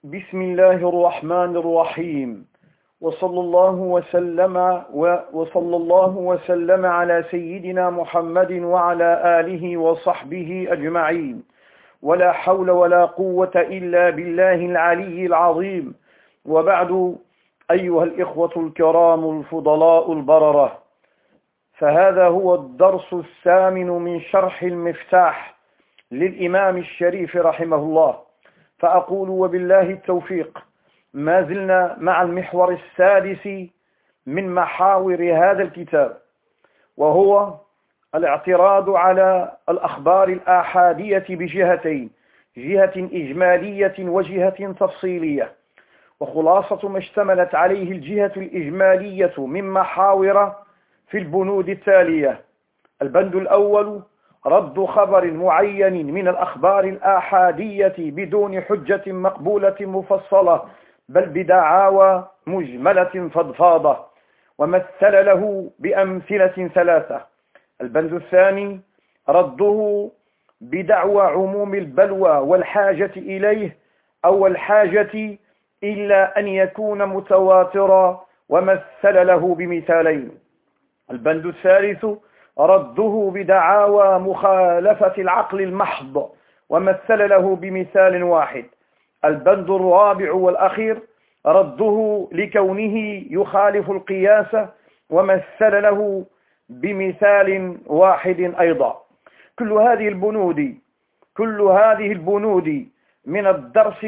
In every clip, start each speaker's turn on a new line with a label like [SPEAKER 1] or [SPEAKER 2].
[SPEAKER 1] بسم الله الرحمن الرحيم. وصلى الله وسلم على سيدنا محمد وعلى آله وصحبه أجمعين، ولا حول ولا قوة إلا بالله العلي العظيم. وبعد، أيها الإخوة الكرام الفضلاء البررة، فهذا هو الدرس الثامن من شرح المفتاح للإمام الشريف رحمه الله. فأقول وبالله التوفيق، ما زلنا مع المحور السادس من محاور هذا الكتاب، وهو الاعتراض على الأخبار الآحادية بجهتين: جهة إجمالية وجهة تفصيلية. وخلاصة ما اشتملت عليه الجهة الإجمالية من محاور في البنود التالية: البند الأول: رد خبر معين من الأخبار الآحادية بدون حجة مقبولة مفصلة، بل بدعاوى مجملة فضفاضة، ومثل له بأمثلة ثلاثة. البند الثاني: رده بدعوى عموم البلوى والحاجة إليه أو الحاجة إلا أن يكون متواترا، ومثل له بمثالين. البند الثالث: رده بدعاوى مخالفة العقل المحض، ومثل له بمثال واحد. البند الرابع والأخير: رده لكونه يخالف القياس، ومثل له بمثال واحد أيضا. كل هذه البنود من الدرس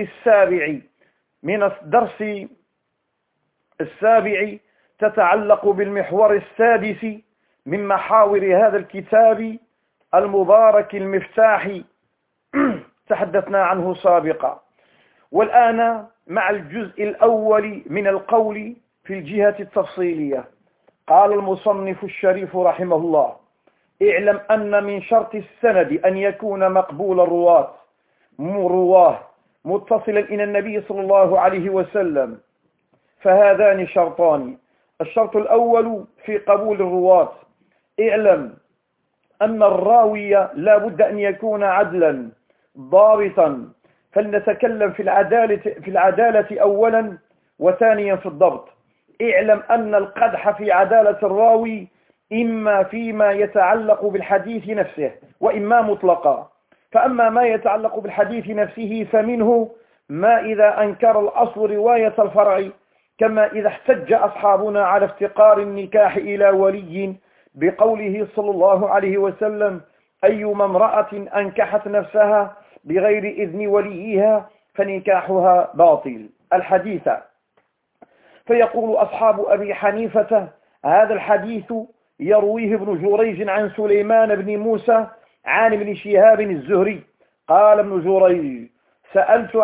[SPEAKER 1] السابع تتعلق بالمحور السادس من محاور هذا الكتاب المبارك المفتاح تحدثنا عنه سابقا. والآن مع الجزء الأول من القول في الجهة التفصيلية. قال المصنف الشريف رحمه الله: اعلم أن من شرط السند أن يكون مقبول الرواه متصلا إلى النبي صلى الله عليه وسلم، فهذان شرطان. الشرط الأول في قبول الرواة: اعلم أن الراوي لا بد أن يكون عدلا ضابطا. فلنتكلم في العدالة أولا، وثانيا في الضبط. اعلم أن القدح في عدالة الراوي إما فيما يتعلق بالحديث نفسه، وإما مطلقا. فأما ما يتعلق بالحديث نفسه فمنه ما إذا أنكر الأصل رواية الفرع، كما إذا احتج أصحابنا على افتقار النكاح إلى ولي بقوله صلى الله عليه وسلم: أيما امرأة أنكحت نفسها بغير إذن وليها فنكاحها باطل الحديث. فيقول أصحاب أبي حنيفة: هذا الحديث يرويه ابن جريج عن سليمان بن موسى عن ابن شهاب الزهري. قال ابن جريج: سألت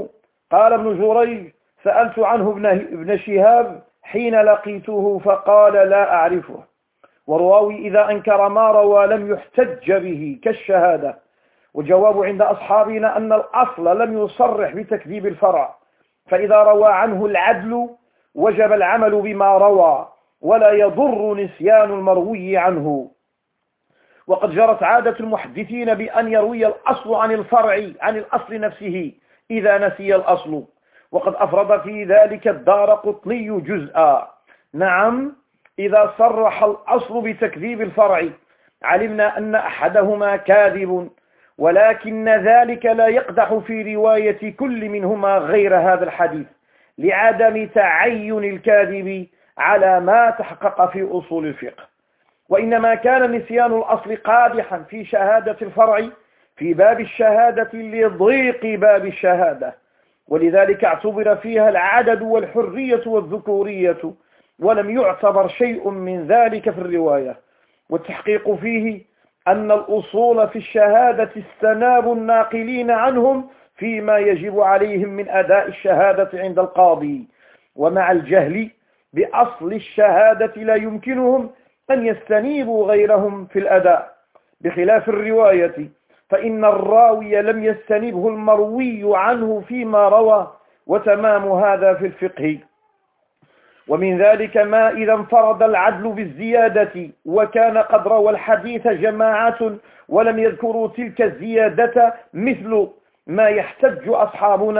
[SPEAKER 1] عنه ابن شهاب حين لقيته فقال لا أعرفه. والراوي إذا أنكر ما روى لم يحتج به كالشهادة. والجواب عند أصحابنا أن الأصل لم يصرح بتكذيب الفرع، فإذا روى عنه العدل وجب العمل بما روى، ولا يضر نسيان المروي عنه. وقد جرت عادة المحدثين بأن يروي الأصل عن الفرع عن الأصل نفسه إذا نسي الأصل، وقد أفرد في ذلك الدارقطني جزءا. نعم، إذا صرح الأصل بتكذيب الفرع علمنا أن أحدهما كاذب، ولكن ذلك لا يقدح في رواية كل منهما غير هذا الحديث، لعدم تعين الكاذب على ما تحقق في أصول الفقه. وإنما كان نسيان الأصل قادحا في شهادة الفرع في باب الشهادة لضيق باب الشهادة، ولذلك اعتبر فيها العدد والحرية والذكورية، ولم يعتبر شيء من ذلك في الرواية. والتحقيق فيه أن الأصول في الشهادة استناب الناقلين عنهم فيما يجب عليهم من أداء الشهادة عند القاضي، ومع الجهل بأصل الشهادة لا يمكنهم أن يستنيبوا غيرهم في الأداء، بخلاف الرواية فإن الراوي لم يستنبه المروي عنه فيما روى، وتمام هذا في الفقه. ومن ذلك ما إذا انفرد العدل بالزيادة وكان قد روى الحديث جماعة ولم يذكروا تلك الزيادة، مثل ما يحتج أصحابنا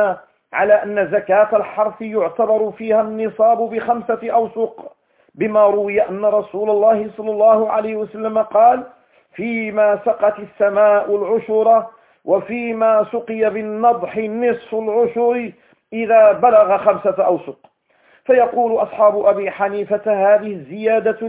[SPEAKER 1] على أن زكاة الحرث يعتبر فيها النصاب ب5 أوسق، بما روي أن رسول الله صلى الله عليه وسلم قال: فيما سقت السماء العشر، وفيما سقي بالنضح نصف العشر إذا بلغ 5 أوسق. فيقول أصحاب أبي حنيفة: هذه الزيادة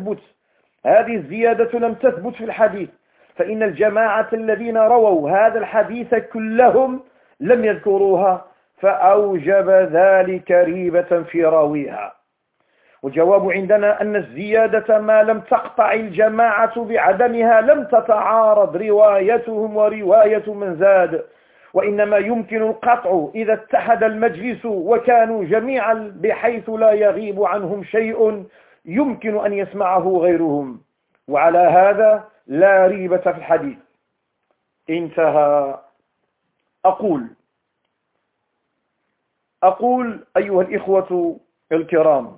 [SPEAKER 1] لم تثبت في الحديث، فإن الجماعة الذين رووا هذا الحديث كلهم لم يذكروها، فأوجب ذلك ريبة في راويها. والجواب عندنا أن الزيادة ما لم تقطع الجماعة بعدمها لم تتعارض روايتهم ورواية من زاد، وإنما يمكن القطع إذا اتحد المجلس وكانوا جميعا بحيث لا يغيب عنهم شيء يمكن أن يسمعه غيرهم، وعلى هذا لا ريبة في الحديث. انتهى. أقول أيها الإخوة الكرام،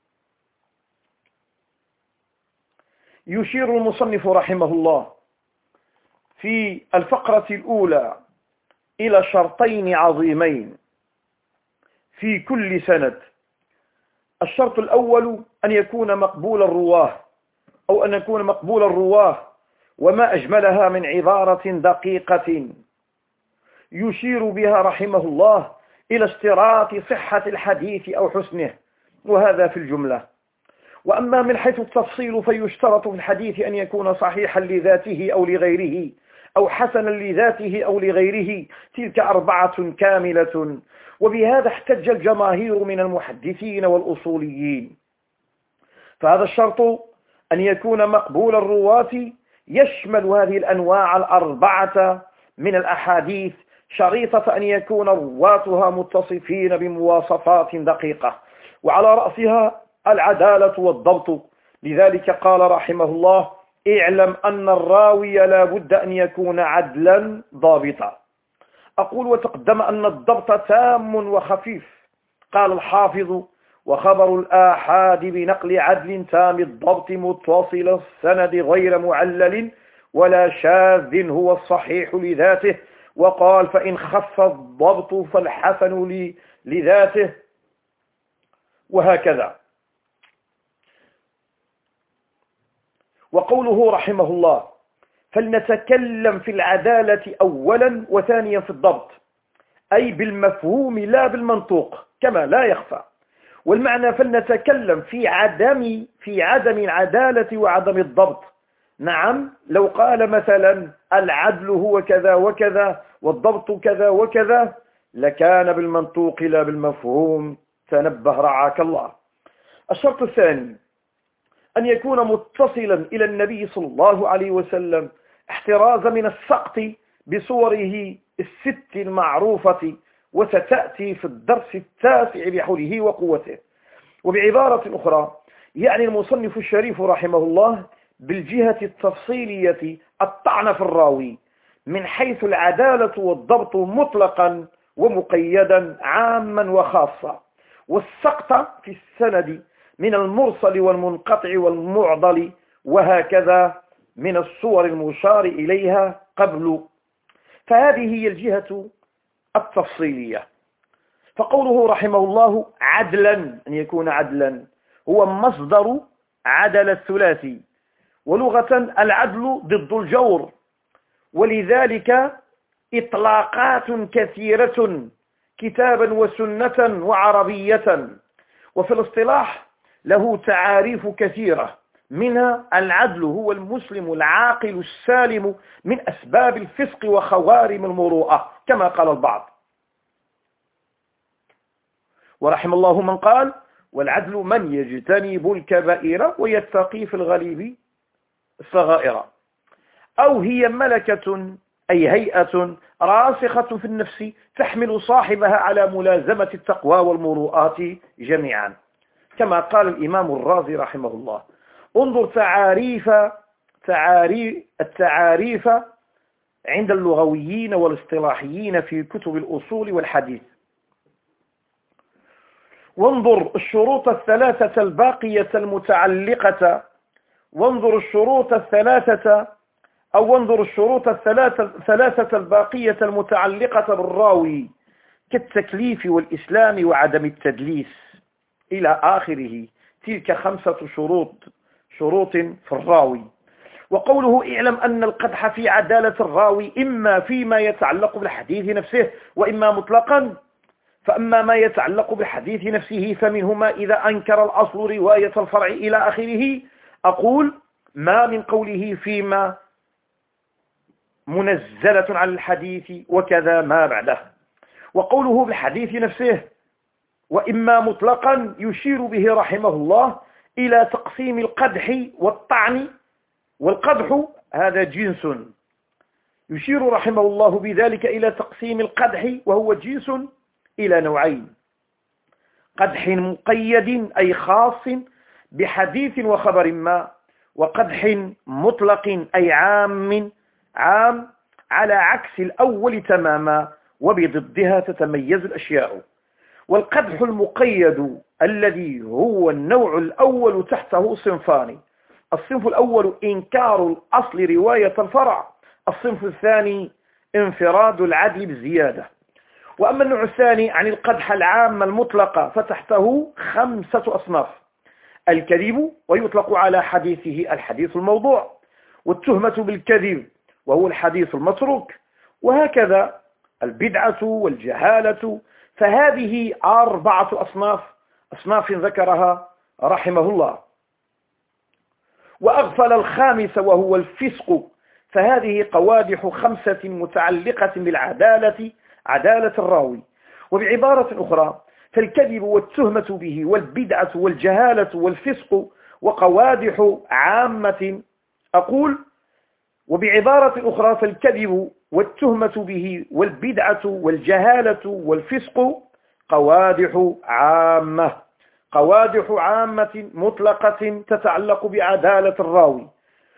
[SPEAKER 1] يشير المصنف رحمه الله في الفقرة الأولى إلى شرطين عظيمين في كل سند. الشرط الأول أن يكون مقبول الرواه، أو أن يكون مقبول الرواه، وما أجملها من عبارة دقيقة يشير بها رحمه الله إلى اشتراط صحة الحديث أو حسنه، وهذا في الجملة. وأما من حيث التفصيل فيشترط في الحديث أن يكون صحيحا لذاته أو لغيره، أو حسنا لذاته أو لغيره، تلك 4 كاملة. وبهذا احتج الجماهير من المحدثين والأصوليين. فهذا الشرط أن يكون مقبول الرواة يشمل هذه الأنواع 4 من الأحاديث، شريطة أن يكون رواتها متصفين بمواصفات دقيقة، وعلى رأسها العدالة والضبط. لذلك قال رحمه الله: اعلم أن الراوي لا بد أن يكون عدلا ضابطا. أقول وتقدم أن الضبط تام وخفيف. قال الحافظ: وخبر الآحاد بنقل عدل تام الضبط متصل السند غير معلل ولا شاذ هو الصحيح لذاته. وقال: فإن خف الضبط فالحسن لذاته، وهكذا. وقوله رحمه الله: فلنتكلم في العدالة أولا وثانيا في الضبط، أي بالمفهوم لا بالمنطوق كما لا يخفى. والمعنى فلنتكلم في عدم العدالة وعدم الضبط. نعم، لو قال مثلا العدل هو كذا وكذا والضبط كذا وكذا لكان بالمنطوق لا بالمفهوم. تنبه رعاك الله. الشرط الثاني أن يكون متصلا إلى النبي صلى الله عليه وسلم، احترازا من السقط بصوره 6 المعروفة، وستأتي في الدرس 9 بحوله وقوته. وبعبارة أخرى يعني المصنف الشريف رحمه الله بالجهة التفصيلية الطعن في الراوي من حيث العدالة والضبط مطلقا ومقيدا، عاما وخاصة، والسقط في السند من المرسل والمنقطع والمعضل، وهكذا من الصور المشار إليها قبل. فهذه هي الجهة التفصيلية. فقوله رحمه الله عدلا، أن يكون عدلا، هو مصدر عدل الثلاثي، ولغة العدل ضد الجور، ولذلك إطلاقات كثيرة كتابا وسنة وعربية. وفي الاصطلاح له تعاريف كثيرة، منها العدل هو المسلم العاقل السالم من أسباب الفسق وخوارم المروءة كما قال البعض. ورحم الله من قال: والعدل من يجتنب الكبائر ويتقي في الغليب الصغائر. أو هي ملكة، أي هيئة راسخة في النفس تحمل صاحبها على ملازمة التقوى والمروءات جميعا، كما قال الإمام الرازي رحمه الله. انظر التعاريف عند اللغويين والاصطلاحيين في كتب الأصول والحديث. وانظر الشروط الثلاثة الباقية المتعلقة، وانظر الشروط الثلاثة الباقية المتعلقة بالراوي، كالتكليف والإسلام وعدم التدليس إلى آخره. تلك 5 شروط في الراوي. وقوله اعلم أن القدح في عدالة الراوي إما فيما يتعلق بالحديث نفسه وإما مطلقا. فأما ما يتعلق بالحديث نفسه فمنه ما إذا أنكر الأصل رواية الفرع إلى آخره. أقول ما من قوله فيما منزلة على الحديث وكذا ما بعده. وقوله بالحديث نفسه وإما مطلقا يشير به رحمه الله إلى تقسيم القدح والطعن. والقدح هذا جنس، يشير رحمه الله بذلك إلى تقسيم القدح وهو جنس إلى نوعين: قدح مقيد أي خاص بحديث وخبر ما، وقدح مطلق أي عام على عكس الأول تماما، وبضدها تتميز الأشياء. والقدح المقيد الذي هو النوع الأول تحته صنفان: الصنف الأول إنكار الأصل رواية الفرع، الصنف الثاني انفراد العدل بالزيادة. وأما النوع الثاني عن القدح العام المطلقة فتحته 5 أصناف: الكذب ويطلق على حديثه الحديث الموضوع، والتهمة بالكذب وهو الحديث المتروك، وهكذا البدعة والجهالة. فهذه 4 أصناف ذكرها رحمه الله. وأغفل الخامس وهو الفسق، فهذه قوادح 5 متعلقة بالعدالة، عدالة الراوي. وبعبارة أخرى فالكذب والتهمة به والبدعة والجهالة والفسق وقوادح عامة. أقول وبعبارة أخرى فالكذب والتهمة به والبدعة والجهالة والفسق قوادح عامة مطلقة تتعلق بعدالة الراوي.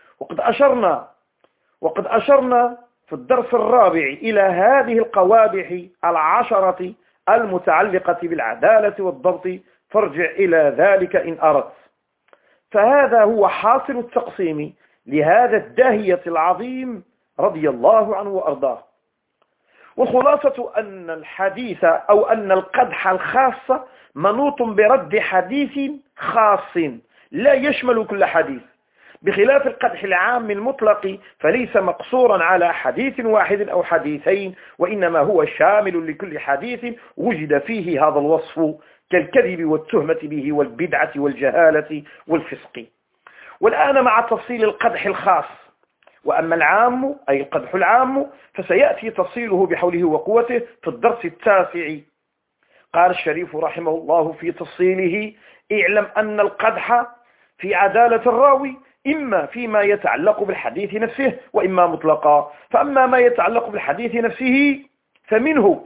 [SPEAKER 1] وقد أشرنا في الدرس الرابع إلى هذه القوادح 10 المتعلقة بالعدالة والضبط، فارجع إلى ذلك إن أردت. فهذا هو حاصل التقسيم لهذا الداهية العظيم رضي الله عنه وأرضاه. وخلاصة أن الحديث أو أن القدح الخاص منوط برد حديث خاص لا يشمل كل حديث، بخلاف القدح العام المطلق فليس مقصورا على حديث واحد أو حديثين، وإنما هو شامل لكل حديث وجد فيه هذا الوصف، كالكذب والتهمة به والبدعة والجهالة والفسق. والآن مع تفصيل القدح الخاص. وأما العام أي القدح العام فسيأتي تفصيله بحوله وقوته في الدرس 9. قال الشريف رحمه الله في تفصيله: اعلم أن القدح في عدالة الراوي إما فيما يتعلق بالحديث نفسه وإما مطلقا. فأما ما يتعلق بالحديث نفسه فمنه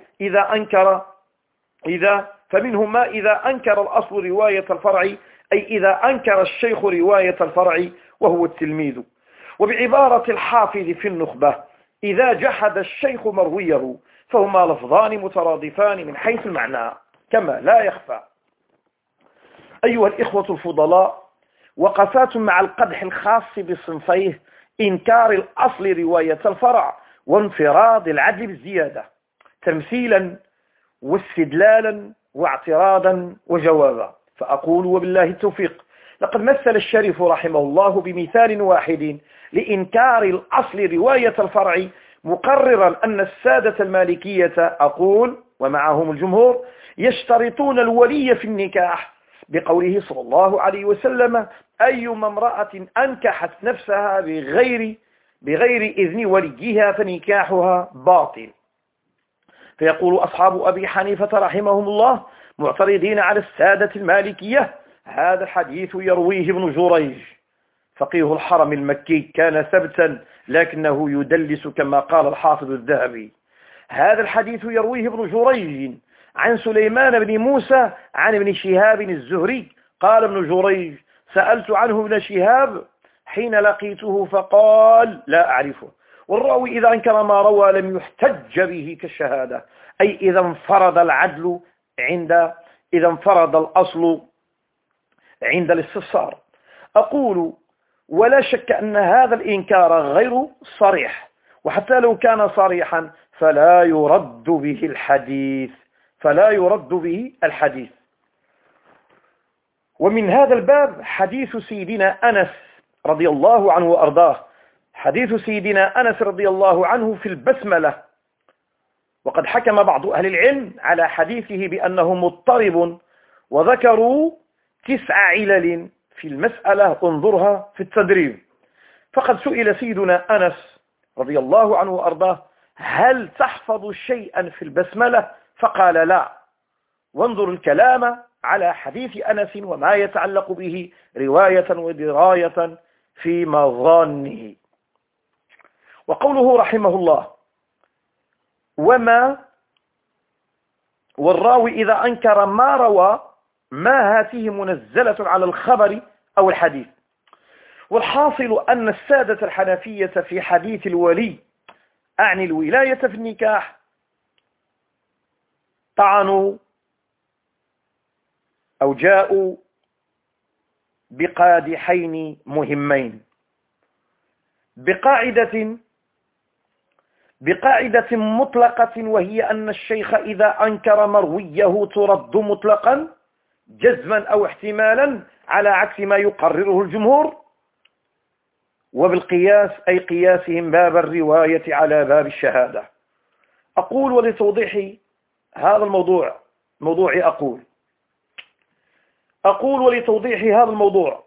[SPEAKER 1] ما إذا أنكر الأصل رواية الفرع، أي إذا أنكر الشيخ رواية الفرع وهو التلميذ. وبعبارة الحافظ في النخبة: إذا جحد الشيخ مرويه فهما لفظان مترادفان من حيث المعنى كما لا يخفى. أيها الإخوة الفضلاء، وقفات مع القدح الخاص بصنفيه: إنكار الأصل رواية الفرع وانفراد العدل بالزيادة، تمثيلا واستدلالا واعتراضا وجوابا. فأقول وبالله التوفيق: لقد مثل الشريف رحمه الله بمثال واحد لإنكار الأصل رواية الفرع، مقررا أن السادة المالكية، أقول ومعهم الجمهور، يشترطون الولي في النكاح، بقوله صلى الله عليه وسلم: أيما امرأة أنكحت نفسها بغير إذن وليها فنكاحها باطل. فيقول أصحاب أبي حنيفة رحمهم الله معترضين على السادة المالكية: هذا الحديث يرويه ابن جريج فقيه الحرم المكي، كان ثبتا لكنه يدلس كما قال الحافظ الذهبي. هذا الحديث يرويه ابن جريج عن سليمان بن موسى عن ابن شهاب الزهري قال ابن جريج: سألت عنه ابن شهاب حين لقيته فقال لا أعرفه. والراوي إذا أنكر ما روى لم يحتج به كالشهادة، أي إذا انفرد العدل إذا انفرد الأصل عند الاستفسار. أقول ولا شك أن هذا الإنكار غير صريح، وحتى لو كان صريحا فلا يرد به الحديث، فلا يرد به الحديث. ومن هذا الباب حديث سيدنا أنس رضي الله عنه وأرضاه، حديث سيدنا أنس رضي الله عنه في البسملة، وقد حكم بعض أهل العلم على حديثه بأنه مضطرب، وذكروا 9 علل في المسألة، انظرها في التدريب. فقد سئل سيدنا أنس رضي الله عنه وأرضاه: هل تحفظ شيئا في البسملة؟ فقال: لا. وانظر الكلام على حديث أنس وما يتعلق به رواية ودراية في مظانه. وقوله رحمه الله: والراوي إذا أنكر ما روى ما هاته منزلة على الخبر أو الحديث. والحاصل أن السادة الحنفية في حديث الولي، أعني الولاية في النكاح، طعنوا أو جاءوا بقادحين مهمين، بقاعدة مطلقة، وهي أن الشيخ إذا أنكر مرويه ترد مطلقا جزما أو احتمالا، على عكس ما يقرره الجمهور. وبالقياس أي قياسهم باب الرواية على باب الشهادة. أقول ولتوضيح هذا الموضوع ولتوضيح هذا الموضوع: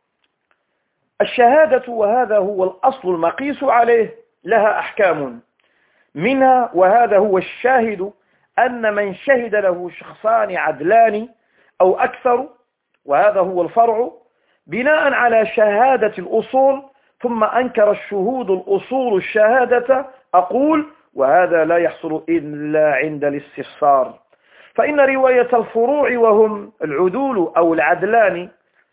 [SPEAKER 1] الشهادة، وهذا هو الأصل المقيس عليه، لها أحكام منها، وهذا هو الشاهد، أن من شهد له شخصان عدلان أو أكثر، وهذا هو الفرع، بناء على شهادة الأصول، ثم أنكر الشهود الأصول الشهادة، أقول وهذا لا يحصل إلا عند الاستفسار، فإن رواية الفروع وهم العدول أو العدلان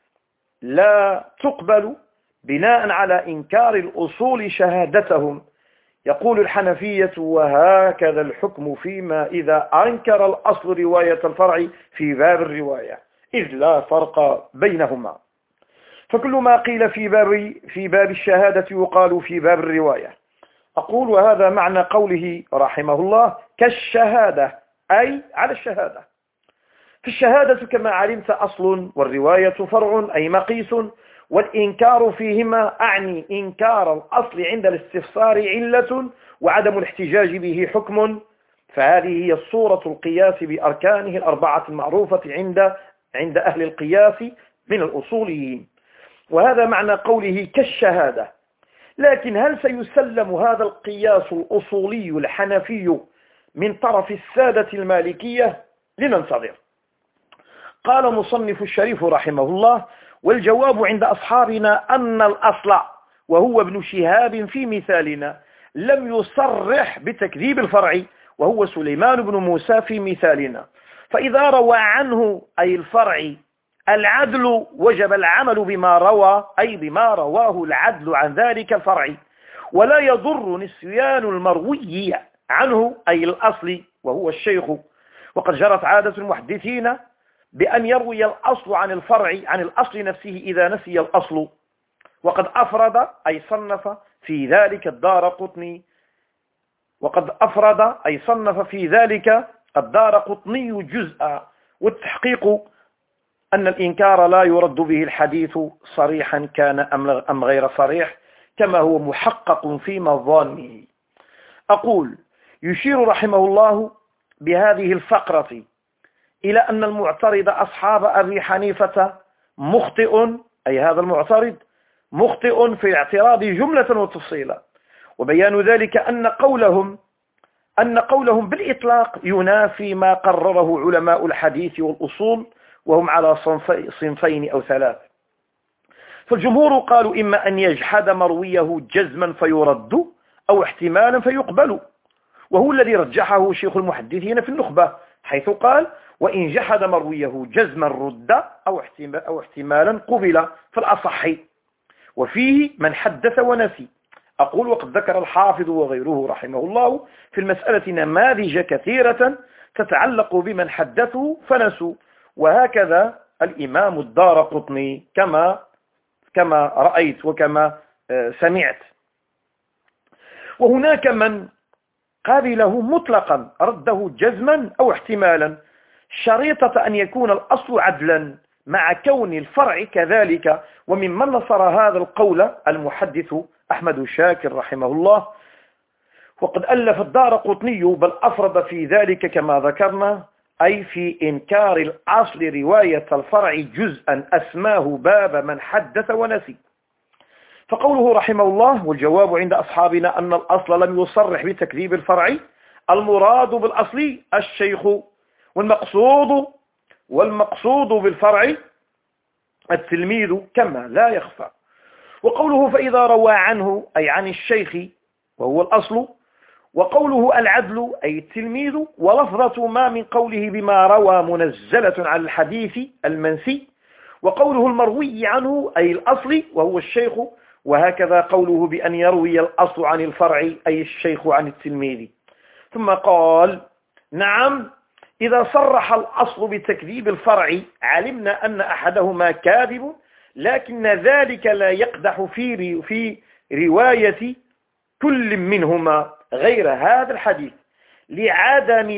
[SPEAKER 1] لا تقبل بناء على إنكار الأصول شهادتهم. يقول الحنفية: وهكذا الحكم فيما إذا أنكر الأصل رواية الفرع في باب الرواية، إذ لا فرق بينهما، فكل ما قيل في باب الشهادة يقال في باب الرواية. أقول وهذا معنى قوله رحمه الله: كالشهادة، أي على الشهادة. في الشهادة كما علمت أصل، والرواية فرع أي مقيس، والإنكار فيهما أعني إنكار الأصل عند الاستفسار علة، وعدم الاحتجاج به حكم. فهذه هي الصورة القياس بأركانه الأربعة المعروفة عند أهل القياس من الأصوليين، وهذا معنى قوله كالشهادة. لكن هل سيسلم هذا القياس الأصولي الحنفي من طرف السادة المالكية؟ لننتظر. قال مصنف الشريف رحمه الله: والجواب عند أصحابنا أن الأصل، وهو ابن شهاب في مثالنا، لم يصرح بتكذيب الفرع، وهو سليمان بن موسى في مثالنا، فإذا روى عنه أي الفرع العدل وجب العمل بما روى، أي بما رواه العدل عن ذلك الفرع، ولا يضر نسيان المروي عنه أي الأصل وهو الشيخ. وقد جرت عادة المحدثين بأن يروي الأصل عن الفرع عن الأصل نفسه إذا نسي الأصل، وقد أفرد أي صنف في ذلك الدارقطني جزءا. والتحقيق أن الإنكار لا يرد به الحديث صريحا كان أم غير صريح، كما هو محقق في مظانه. أقول: يشير رحمه الله بهذه الفقرة إلى أن المعترض أصحاب أبي حنيفة مخطئ، أي هذا المعترض مخطئ في الاعتراض جملة وتفصيلا، وبيان ذلك أن قولهم بالإطلاق ينافي ما قرره علماء الحديث والأصول، وهم على صنفين أو 3. فالجمهور قالوا إما أن يجحد مرويه جزما فيرد، أو احتمالا فيقبل، وهو الذي رجحه شيخ المحدثين في النخبة، حيث قال: وإن جحد مرويه جزما رد، أو احتمالا قبل في الأصح، وفيه من حدث ونسي. أقول: وقد ذكر الحافظ وغيره رحمه الله في المسألة نماذج كثيرة تتعلق بمن حدثوا فنسوا، وهكذا الإمام الدارقطني كما رأيت وكما سمعت. وهناك من قابله مطلقا رده جزما أو احتمالا، شريطة أن يكون الأصل عدلا مع كون الفرع كذلك. وممن نصر هذا القول المحدث أحمد شاكر رحمه الله، وقد ألف الدارقطني بل أفرد في ذلك كما ذكرنا، أي في إنكار الأصل رواية الفرع جزءا أسماه باب من حدث ونسي. فقوله رحمه الله: والجواب عند أصحابنا أن الأصل لم يصرح بتكذيب الفرع، المراد بالأصل الشيخ، والمقصود بالفرع التلميذ كما لا يخفى. وقوله فإذا روى عنه أي عن الشيخ وهو الأصل، وقوله العدل أي التلميذ، ولفظة ما من قوله بما روى منزلة على الحديث المنسي، وقوله المروي عنه أي الأصل وهو الشيخ، وهكذا قوله بأن يروي الأصل عن الفرع أي الشيخ عن التلميذ. ثم قال: نعم، إذا صرح الأصل بتكذيب الفرع علمنا أن أحدهما كاذب، لكن ذلك لا يقدح في رواية كل منهما غير هذا الحديث لعدم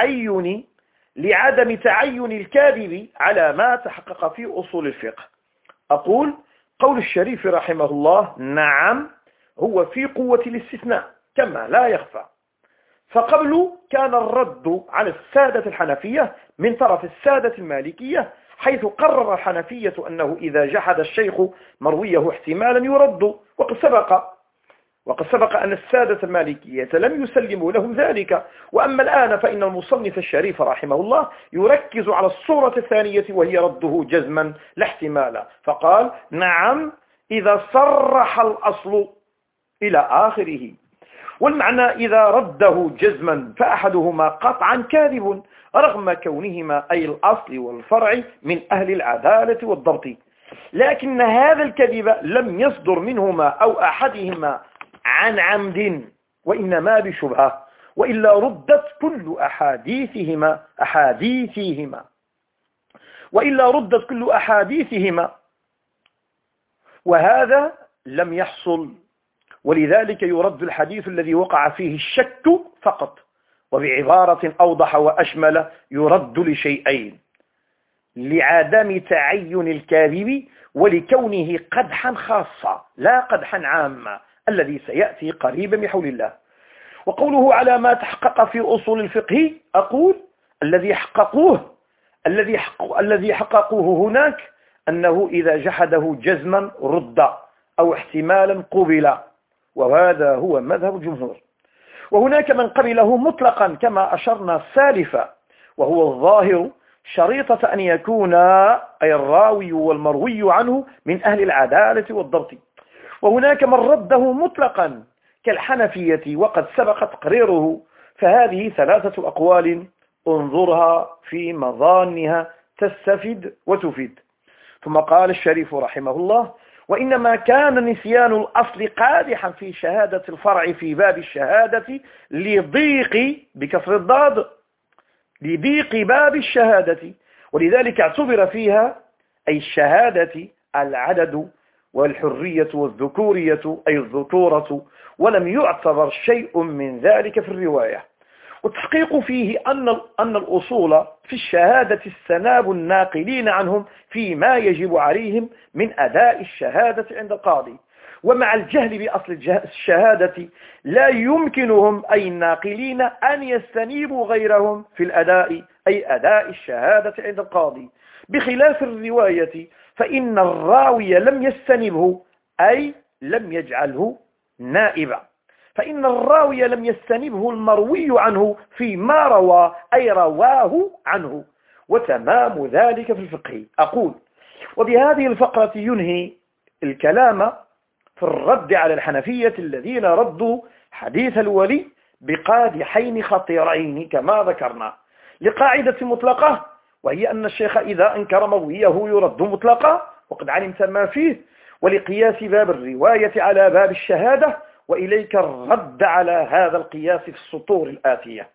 [SPEAKER 1] تعين الكاذب على ما تحقق في أصول الفقه. أقول: قول الشريف رحمه الله نعم هو في قوة الاستثناء كما لا يخفى. فقبل كان الرد على السادة الحنفية من طرف السادة المالكية، حيث قرر الحنفية أنه إذا جحد الشيخ مرويه احتمالا يرد، وقد سبق أن السادة المالكية لم يسلموا لهم ذلك. وأما الآن فإن المصنف الشريف رحمه الله يركز على الصورة الثانية وهي رده جزما لا احتمالا، فقال: نعم إذا صرح الأصل إلى آخره. والمعنى إذا رده جزما فأحدهما قطعا كاذب رغم كونهما أي الأصل والفرع من أهل العدالة والضبط، لكن هذا الكذب لم يصدر منهما أو أحدهما عن عمد وإنما بشبهة، وإلا ردت كل أحاديثهما وهذا لم يحصل. ولذلك يرد الحديث الذي وقع فيه الشك فقط، وبعبارة أوضح وأشمل يرد لشيئين: لعدم تعين الكاذب، ولكونه قدحا خاصا لا قدحا عاما الذي سيأتي قريبا بحول الله. وقوله على ما تحقق في أصول الفقه، أقول: الذي حققوه هناك أنه إذا جحده جزما رد أو احتمالا قبل، وهذا هو مذهب الجمهور. وهناك من قبله مطلقا كما أشرنا سالفا، وهو الظاهر، شريطة أن يكون أي الراوي والمروي عنه من أهل العدالة والضبط. وهناك من رده مطلقا كالحنفية وقد سبق تقريره. فهذه ثلاثة أقوال انظرها في مظانها تستفد وتفيد. ثم قال الشريف رحمه الله: وإنما كان نسيان الأصل قادحا في شهادة الفرع في باب الشهادة لضيق بكسر الضاد لضيق باب الشهادة، ولذلك اعتبر فيها أي الشهادة العدد والحرية والذكورية أي الذكورة، ولم يعتبر شيء من ذلك في الرواية. والتحقيق فيه أن الأصول في الشهادة السناب الناقلين عنهم فيما يجب عليهم من أداء الشهادة عند القاضي، ومع الجهل بأصل الشهادة لا يمكنهم أي الناقلين أن يستنيبوا غيرهم في الأداء أي أداء الشهادة عند القاضي، بخلاف الرواية فإن الراوي لم يستنبه أي لم يجعله نائبا، فإن الراوي لم يستنبه المروي عنه فيما روى أي رواه عنه، وتمام ذلك في الفقه. أقول: وبهذه الفقرة ينهي الكلام في الرد على الحنفية الذين ردوا حديث الولي بقادحين خطيرين كما ذكرنا، لقاعدة مطلقة، وهي أن الشيخ إذا أنكر مرويه يرد مطلقا وقد علمت ما فيه، ولقياس باب الرواية على باب الشهادة، وإليك الرد على هذا القياس في السطور الآتية.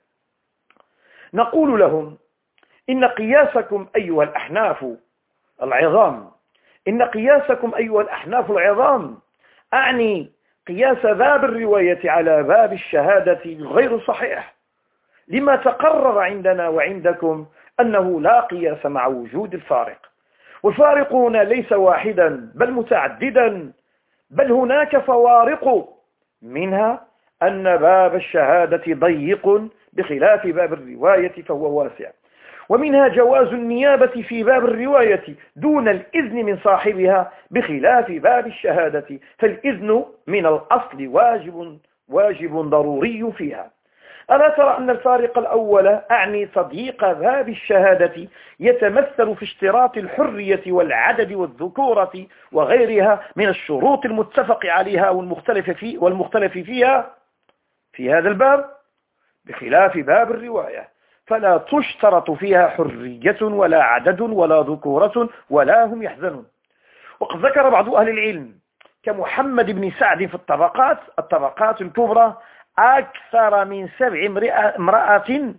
[SPEAKER 1] نقول لهم: إن قياسكم أيها الأحناف العظام أعني قياس باب الرواية على باب الشهادة غير صحيح، لما تقرر عندنا وعندكم أنه لا قياس مع وجود الفارق، والفارق هنا ليس واحدا بل متعددا، بل هناك فوارق، منها أن باب الشهادة ضيق بخلاف باب الرواية فهو واسع، ومنها جواز النيابة في باب الرواية دون الإذن من صاحبها بخلاف باب الشهادة، فالإذن من الأصل واجب ضروري فيها. ألا ترى أن الفارق الأول أعني تضييق باب الشهادة يتمثل في اشتراط الحرية والعدد والذكورة وغيرها من الشروط المتفق عليها والمختلف فيها في هذا الباب، بخلاف باب الرواية فلا تشترط فيها حرية ولا عدد ولا ذكورة ولا هم يحزنون. وقد ذكر بعض أهل العلم كمحمد بن سعد في الطبقات الكبرى أكثر من 7 امرأة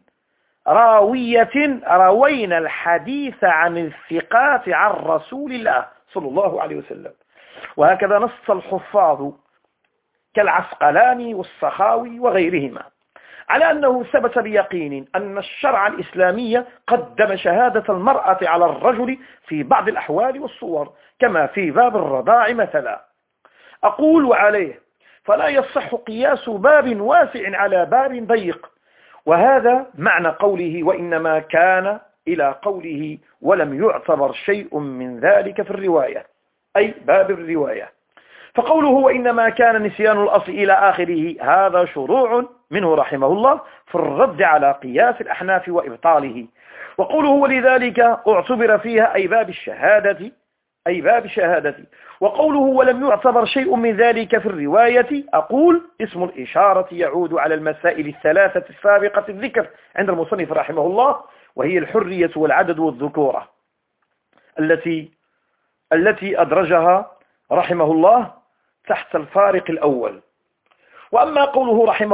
[SPEAKER 1] روين الحديث عن الثقات عن رسول الله صلى الله عليه وسلم. وهكذا نص الحفاظ كالعسقلاني والسخاوي وغيرهما على أنه ثبت بيقين أن الشرع الإسلامي قدم شهادة المرأة على الرجل في بعض الأحوال والصور، كما في باب الرضاع مثلا. أقول وعليه فلا يصح قياس باب واسع على باب ضيق، وهذا معنى قوله وإنما كان إلى قوله ولم يعتبر شيء من ذلك في الرواية، أي باب الرواية. فقوله وإنما كان نسيان الأصل إلى آخره هذا شروع منه رحمه الله في الرد على قياس الأحناف وإبطاله. وقوله ولذلك اعتبر فيها أي باب الشهادة. وقوله ولم يعتبر شيء من ذلك في الرواية أقول اسم الإشارة يعود على المسائل الثلاثة السابقة الذكر عند المصنف رحمه الله، وهي الحرية والعدد والذكورة التي أدرجها رحمه الله تحت الفارق الأول. وأما قوله رحمه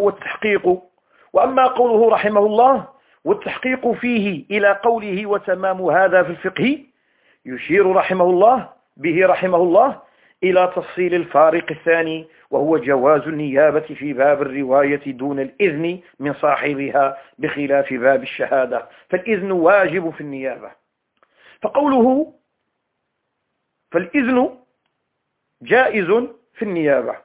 [SPEAKER 1] الله والتحقيق فيه إلى قوله وتمام هذا في الفقه، يشير رحمه الله إلى تفصيل الفارق الثاني، وهو جواز النيابة في باب الرواية دون الإذن من صاحبها بخلاف باب الشهادة، فالإذن واجب في النيابة. فالإذن جائز في النيابة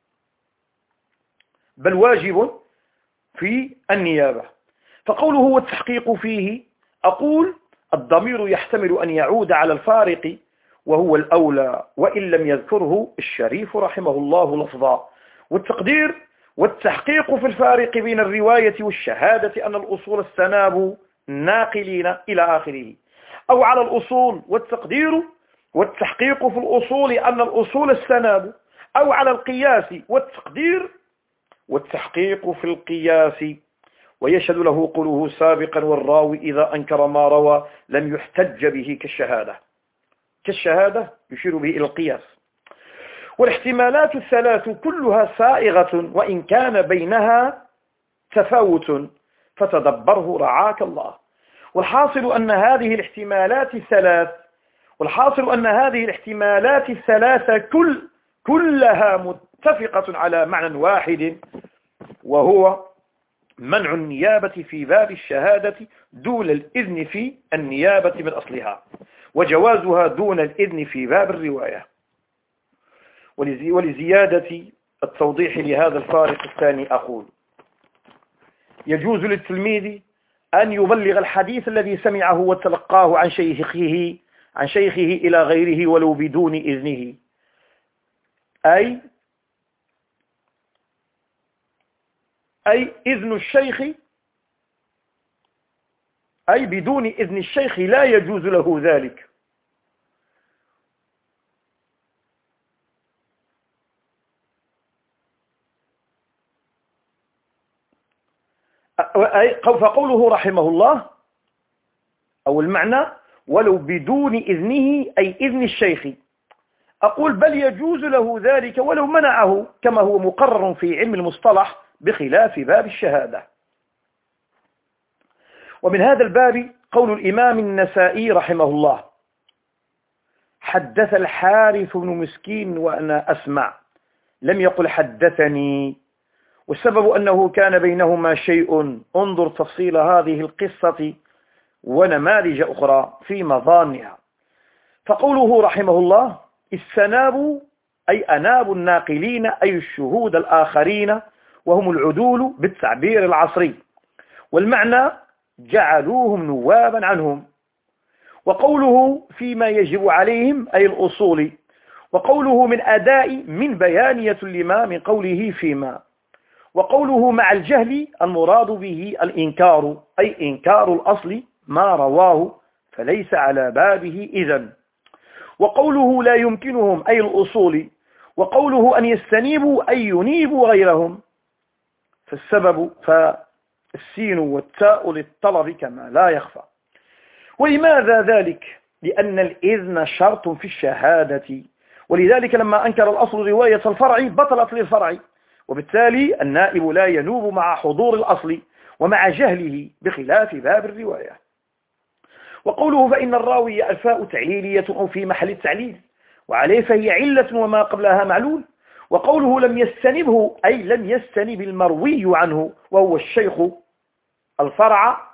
[SPEAKER 1] بل واجب في النيابة. فقوله والتحقيق فيه أقول الضمير يحتمل أن يعود على الفارق وهو الأولى وإن لم يذكره الشريف رحمه الله لفظا، والتقدير والتحقيق في الفارق بين الرواية والشهادة أن الأصول السناب ناقلين إلى آخره، أو على الأصول والتقدير والتحقيق في الأصول أن الأصول السناب، أو على القياس والتقدير والتحقيق في القياس. ويشهد له قوله سابقا والراوي إذا أنكر ما روى لم يحتج به كالشهادة يشير به إلى القياس. والاحتمالات الثلاث كلها سائغة وإن كان بينها تفاوت فتدبره رعاك الله. والحاصل أن هذه الاحتمالات الثلاثة كلها متفقة على معنى واحد، وهو منع النيابة في باب الشهادة دون الإذن في النيابة من أصلها، وجوازها دون الإذن في باب الرواية. ولزيادة التوضيح لهذا الفارق الثاني أقول يجوز للتلميذ أن يبلغ الحديث الذي سمعه وتلقاه عن شيخه إلى غيره ولو بدون إذنه، أي إذن الشيخ، أي بدون إذن الشيخ لا يجوز له ذلك. فقوله رحمه الله أو المعنى ولو بدون إذنه أي إذن الشيخ، أقول بل يجوز له ذلك ولو منعه، كما هو مقرر في علم المصطلح بخلاف باب الشهادة. ومن هذا الباب قول الإمام النسائي رحمه الله حدث الحارث بن مسكين وأنا أسمع لم يقل حدثني، والسبب أنه كان بينهما شيء. انظر تفصيل هذه القصة ونماذج أخرى في مظانها. فقوله رحمه الله السناب أي أناب الناقلين، أي الشهود الآخرين، وهم العدول بالتعبير العصري، والمعنى جعلوهم نوابا عنهم. وقوله فيما يجب عليهم أي الأصول، وقوله من أداء من بيانية لما من قوله فيما. وقوله مع الجهل المراد به الإنكار، أي إنكار الأصل ما رواه فليس على بابه إذن. وقوله لا يمكنهم أي الأصول، وقوله أن يستنيبوا أي ينيبوا غيرهم. فالسين والتاء للطلب كما لا يخفى. ولماذا ذلك؟ لأن الإذن شرط في الشهادة، ولذلك لما أنكر الأصل رواية الفرع بطلت للفرع، وبالتالي النائب لا ينوب مع حضور الأصل ومع جهله بخلاف باب الرواية. وقوله فإن الراوي الفاء تعليلية أو في محل التعليل، وعليه فهي علة وما قبلها معلول. وقوله لم يستنبه أي لم يستنب المروي عنه، وهو الشيخ الفرع،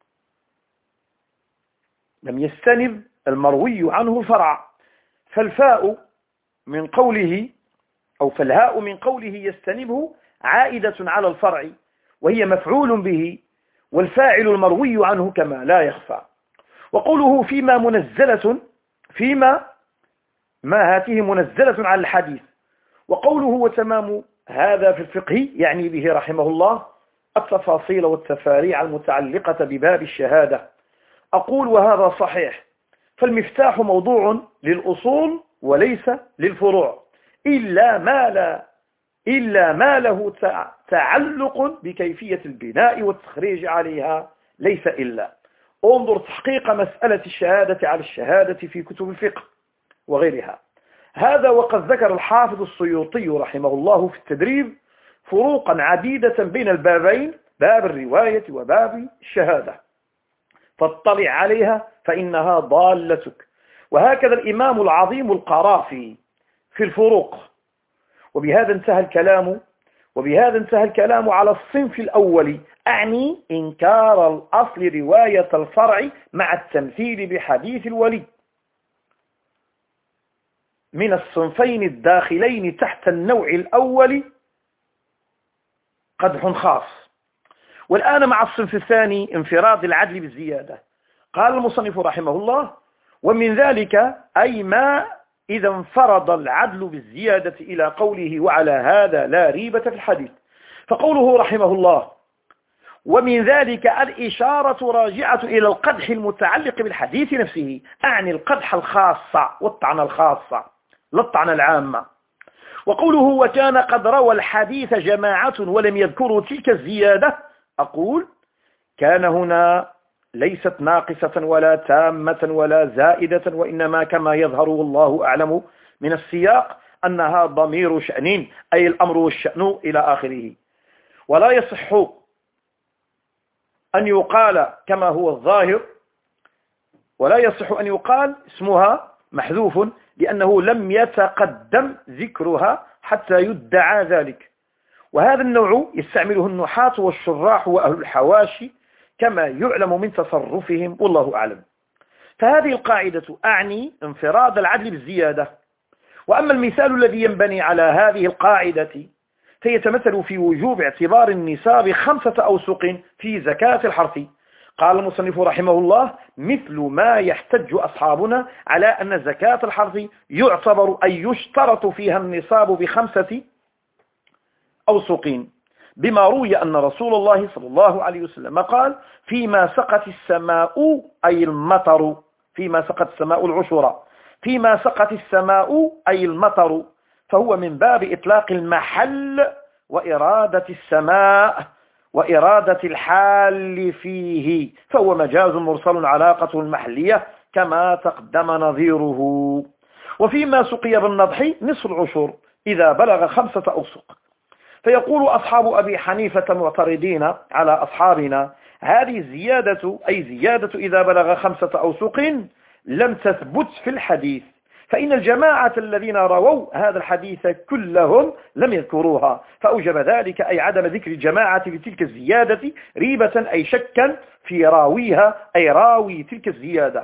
[SPEAKER 1] لم يستنب المروي عنه الفرع. فالفاء من قوله أو فالهاء من قوله يستنبه عائدة على الفرع، وهي مفعول به، والفاعل المروي عنه كما لا يخفى. وقوله فيما منزلة، فيما ما هاته منزلة على الحديث. وقوله وتمام هذا في الفقه يعني به رحمه الله التفاصيل والتفاريع المتعلقة بباب الشهادة. أقول وهذا صحيح، فالمفتاح موضوع للأصول وليس للفروع، إلا ما له تعلق بكيفية البناء والتخريج عليها، ليس إلا. انظر تحقيق مسألة الشهادة على الشهادة في كتب الفقه وغيرها. هذا وقد ذكر الحافظ السيوطي رحمه الله في التدريب فروقا عديدة بين البابين، باب الرواية وباب الشهادة، فاطلع عليها فإنها ضالتك. وهكذا الإمام العظيم القرافي في الفروق. وبهذا انتهى الكلام على الصنف الأول، أعني إنكار الأصل رواية الفرع مع التمثيل بحديث الولي، من الصنفين الداخلين تحت النوع الأول قدح خاص. والآن مع الصنف الثاني انفراد العدل بالزيادة. قال المصنف رحمه الله ومن ذلك أي ما إذا انفرد العدل بالزيادة إلى قوله وعلى هذا لا ريبة في الحديث. فقوله رحمه الله ومن ذلك الإشارة راجعة إلى القدح المتعلق بالحديث نفسه، أعني القدح الخاصة والطعنة الخاصة لا الطعنة العامة. وقوله وكان قد روى الحديث جماعة ولم يذكروا تلك الزيادة، أقول كان هنا ليست ناقصة ولا تامة ولا زائدة، وإنما كما يظهر والله أعلم من السياق أنها ضمير شأن، أي الأمر والشأن إلى آخره. ولا يصح أن يقال كما هو الظاهر، ولا يصح أن يقال اسمها محذوف، لأنه لم يتقدم ذكرها حتى يدعى ذلك. وهذا النوع يستعمله النحاة والشراح وأهل الحواشي كما يعلم من تصرفهم والله أعلم. فهذه القاعدة أعني انفراد العدل بالزيادة. وأما المثال الذي ينبني على هذه القاعدة فيتمثل في وجوب اعتبار النصاب 5 أوسق في زكاة الحرث. قال المصنف رحمه الله مثل ما يحتج أصحابنا على أن زكاة الحرث يعتبر أن يشترط فيها النصاب ب5 أوسق، بما روي أن رسول الله صلى الله عليه وسلم قال فيما سقت السماء أي المطر، فيما سقت السماء العشرة، فيما سقت السماء أي المطر، فهو من باب إطلاق المحل وإرادة السماء وإرادة الحال فيه، فهو مجاز مرسل علاقته المحلية كما تقدم نظيره. وفيما سقي بالنضح نصف العشر إذا بلغ 5 أوسق. فيقول أصحاب أبي حنيفة معترضين على أصحابنا هذه الزيادة أي زيادة إذا بلغ 5 أوسق لم تثبت في الحديث، فإن الجماعة الذين رووا هذا الحديث كلهم لم يذكروها، فأوجب ذلك أي عدم ذكر الجماعة لتلك الزيادة ريبة أي شكا في راويها أي راوي تلك الزيادة.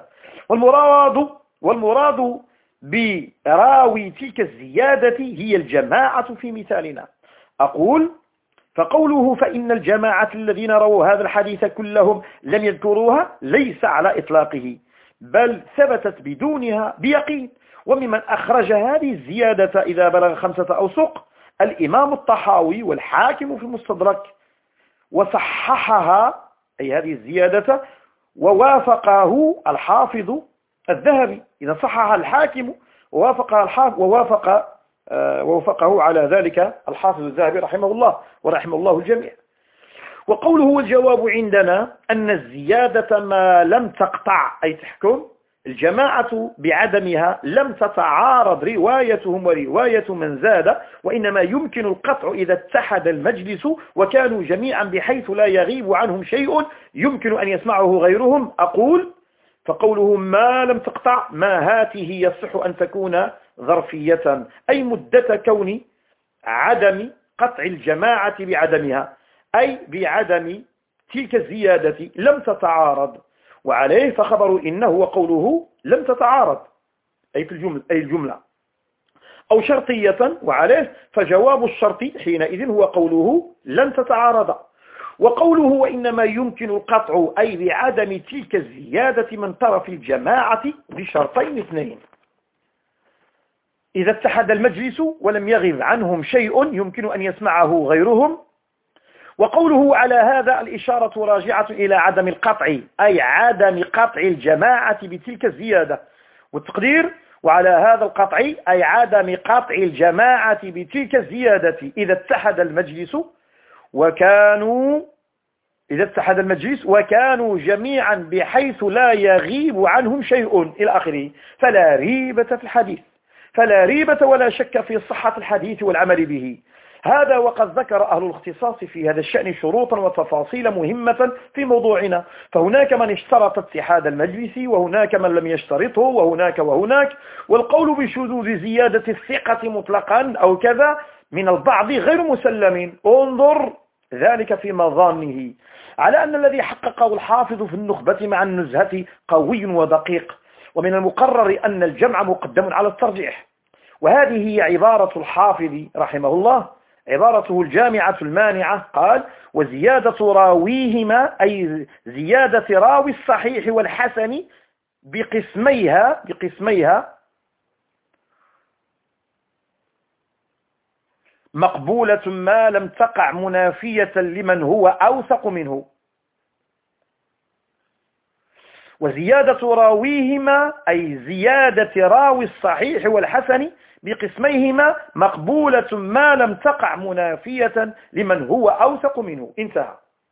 [SPEAKER 1] والمراد براوي تلك الزيادة هي الجماعة في مثالنا. أقول فقوله فإن الجماعة الذين رووا هذا الحديث كلهم لم يذكروها ليس على إطلاقه، بل ثبتت بدونها بيقين. وممن أخرج هذه الزيادة إذا بلغ 5 أوسق الإمام الطحاوي والحاكم في المستدرك، وصححها أي هذه الزيادة، ووافقه الحافظ الذهبي. إذا صحح الحاكم ووافقه الحافظ ووافقه على ذلك الحافظ الذهبي رحمه الله ورحمه الله الجميع. وقوله والجواب عندنا أن الزيادة ما لم تقطع أي تحكم الجماعة بعدمها لم تتعارض روايتهم ورواية من زاد، وإنما يمكن القطع إذا اتحد المجلس وكانوا جميعا بحيث لا يغيب عنهم شيء يمكن أن يسمعه غيرهم. أقول فقوله ما لم تقطع ما هاته يصح أن تكون ظرفية أي مدة كون عدم قطع الجماعة بعدمها، أي بعدم تلك الزيادة لم تتعارض، وعليه فخبر إنه وقوله لم تتعارض أي في الجملة أو شرطية، وعليه فجواب الشرط حينئذ هو قوله لن تتعارض. وقوله وإنما يمكن القطع أي بعدم تلك الزيادة من طرف الجماعة بشرطين اثنين: إذا اتحد المجلس ولم يغب عنهم شيء يمكن أن يسمعه غيرهم. وقوله على هذا الإشارة راجعة إلى عدم القطع أي عدم قطع الجماعة بتلك الزيادة، والتقدير وعلى هذا القطع أي عدم قطع الجماعة بتلك الزيادة إذا اتحد المجلس وكانوا جميعا بحيث لا يغيب عنهم شيء إلى آخره، فلا ريبة في الحديث، فلا ريبة ولا شك في صحة الحديث والعمل به. هذا وقد ذكر أهل الاختصاص في هذا الشأن شروطا وتفاصيل مهمة في موضوعنا، فهناك من اشترط اتحاد المجلس وهناك من لم يشترطه وهناك، والقول بشذوذ زيادة الثقة مطلقا أو كذا من البعض غير مسلم، انظر ذلك في مظانه، على أن الذي حققه الحافظ في النخبة مع النزهة قوي ودقيق، ومن المقرر أن الجمع مقدم على الترجيح. وهذه هي عبارة الحافظ رحمه الله، عبارته الجامعة المانعة، قال وزيادة راويهما أي زيادة راوي الصحيح والحسن بقسميها مقبولة ما لم تقع منافية لمن هو أوثق منه. وزيادة راويهما أي زيادة راوي الصحيح والحسن بقسميهما مقبولة ما لم تقع منافية لمن هو أوثق منه. انتهى.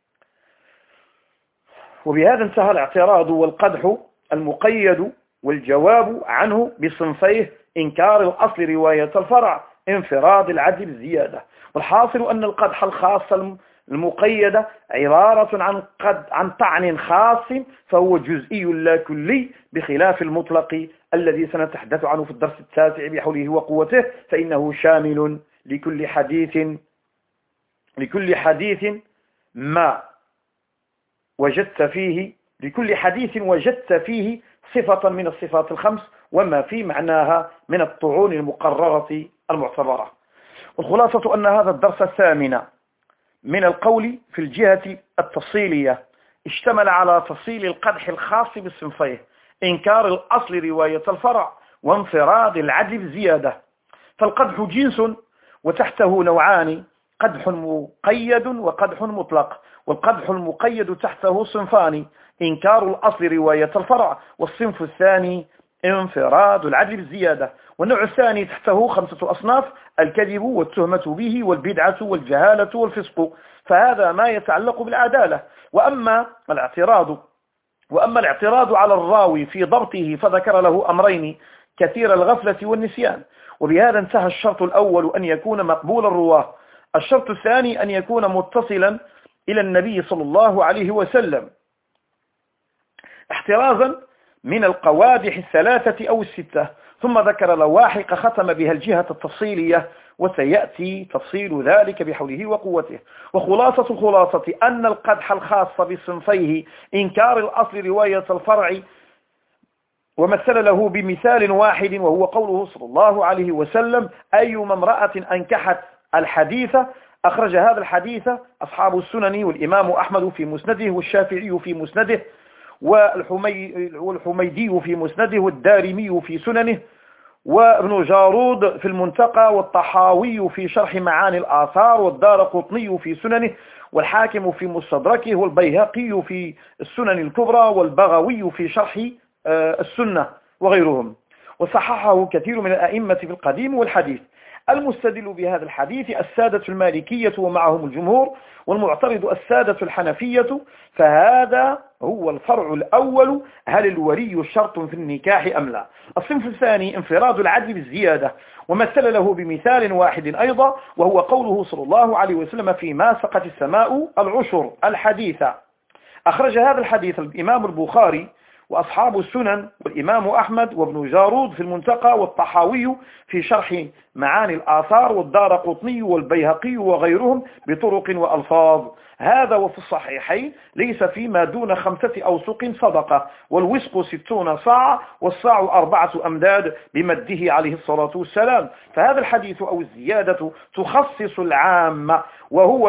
[SPEAKER 1] وبهذا انتهى الاعتراض والقدح المقيد والجواب عنه بصنفيه: إنكار الأصل رواية الفرع، انفراد العدل الزيادة. والحاصل أن القدح الخاص المقيد عبارة عن طعن خاص فهو جزئي لا كلي، بخلاف المطلق الذي سنتحدث عنه في الدرس التاسع بحوله وقوته، فإنه شامل لكل حديث ما وجدت فيه صفة من الصفات الخمس وما في معناها من الطعون المقررة المعتبرة. والخلاصة أن هذا الدرس الثامن من القول في الجهة التفصيلية اشتمل على تفصيل القدح الخاص بالصنفين: إنكار الأصل رواية الفرع، وانفراد العدل بزيادة. فالقدح جنس وتحته نوعان: قدح مقيد وقدح مطلق. والقدح المقيد تحته صنفان: إنكار الأصل رواية الفرع، والصنف الثاني انفراد العدل بالزيادة. والنوع الثاني تحته 5 أصناف: الكذب والتهمة به والبدعة والجهالة والفسق. فهذا ما يتعلق بالعدالة. وأما الاعتراض على الراوي في ضبطه فذكر له أمرين: كثير الغفلة والنسيان. وبهذا انتهى الشرط الأول أن يكون مقبول الرواه. الشرط الثاني أن يكون متصلا إلى النبي صلى الله عليه وسلم، احترازا من القوادح 3 أو 6. ثم ذكر لواحق ختم بها الجهة التفصيلية، وسيأتي تفصيل ذلك بحوله وقوته. وخلاصة أن القدح الخاص بصنفيه إنكار الأصل رواية الفرع، ومثل له بمثال واحد وهو قوله صلى الله عليه وسلم: أيما امرأة أنكحت الحديث. أخرج هذا الحديث أصحاب السنن والإمام أحمد في مسنده، والشافعي في مسنده، والحميدي في مسنده، والدارمي في سننه، وابن جارود في المنتقى، والطحاوي في شرح معاني الآثار، والدارقطني في سننه، والحاكم في مستدركه، والبيهقي في السنن الكبرى، والبغوي في شرح السنة، وغيرهم. وصححه كثير من الأئمة في القديم والحديث. المستدل بهذا الحديث السادة المالكية ومعهم الجمهور، والمعترض السادة الحنفية. فهذا هو الفرع الأول: هل الولي شرط في النكاح أم لا؟ الصنف الثاني: انفراد العدل بالزيادة، ومثل له بمثال واحد أيضا وهو قوله صلى الله عليه وسلم: فيما سقت السماء العشر الحديثة. أخرج هذا الحديث الإمام البخاري وأصحاب السنن، والإمام أحمد، وابن جارود في المنتقى، والطحاوي في شرح معاني الآثار، والدارقطني والبيهقي وغيرهم بطرق وألفاظ. هذا وفي الصحيحين: ليس فيما دون 5 أوسق صدقة، والوسق 60 صاع، والصاع 4 أمداد بمده عليه الصلاة والسلام. فهذا الحديث أو الزيادة تخصص العام، وهو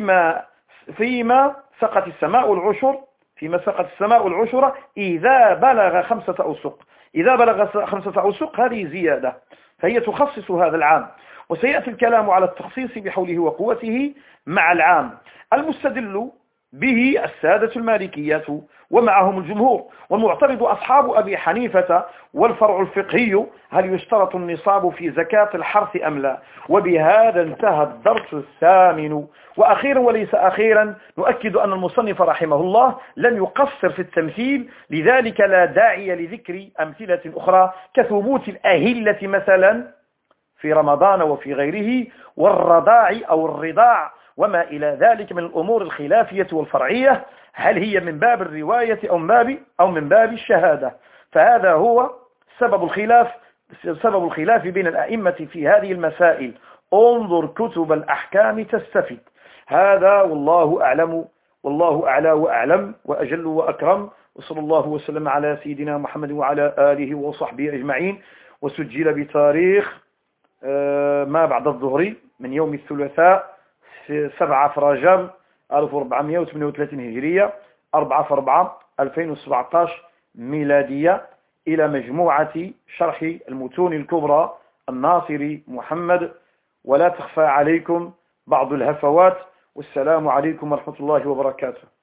[SPEAKER 1] فيما سقت السماء العشر، فيما سقت السماء العشر إذا بلغ 5 أوسق. إذا بلغ 5 أوسق هذه زيادة، فهي تخصص هذا العام. وسيأتي الكلام على التخصيص بحوله وقوته مع العام. المستدل به السادة المالكية ومعهم الجمهور، والمعترض أصحاب أبي حنيفة. والفرع الفقهي: هل يشترط النصاب في زكاة الحرث أم لا؟ وبهذا انتهى الدرس الثامن. وأخيرا وليس أخيرا، نؤكد أن المصنف رحمه الله لم يقصر في التمثيل، لذلك لا داعي لذكر أمثلة أخرى كثبوت الأهلة مثلا في رمضان وفي غيره، والرضاع أو الرضاع، وما إلى ذلك من الأمور الخلافية والفرعية، هل هي من باب الرواية أو من باب الشهادة. فهذا هو سبب الخلاف بين الأئمة في هذه المسائل. انظر كتب الأحكام تستفد. هذا والله أعلم، والله أعلى وأعلم وأجل وأكرم، وصلى الله وسلم على سيدنا محمد وعلى آله وصحبه أجمعين. وسجل بتاريخ ما بعد الظهر من يوم الثلاثاء 7 رجب 1438 هجرية، 4/4/2017 ميلادية، إلى مجموعة شرح المتون الكبرى الناصري محمد. ولا تخفى عليكم بعض الهفوات. والسلام عليكم ورحمة الله وبركاته.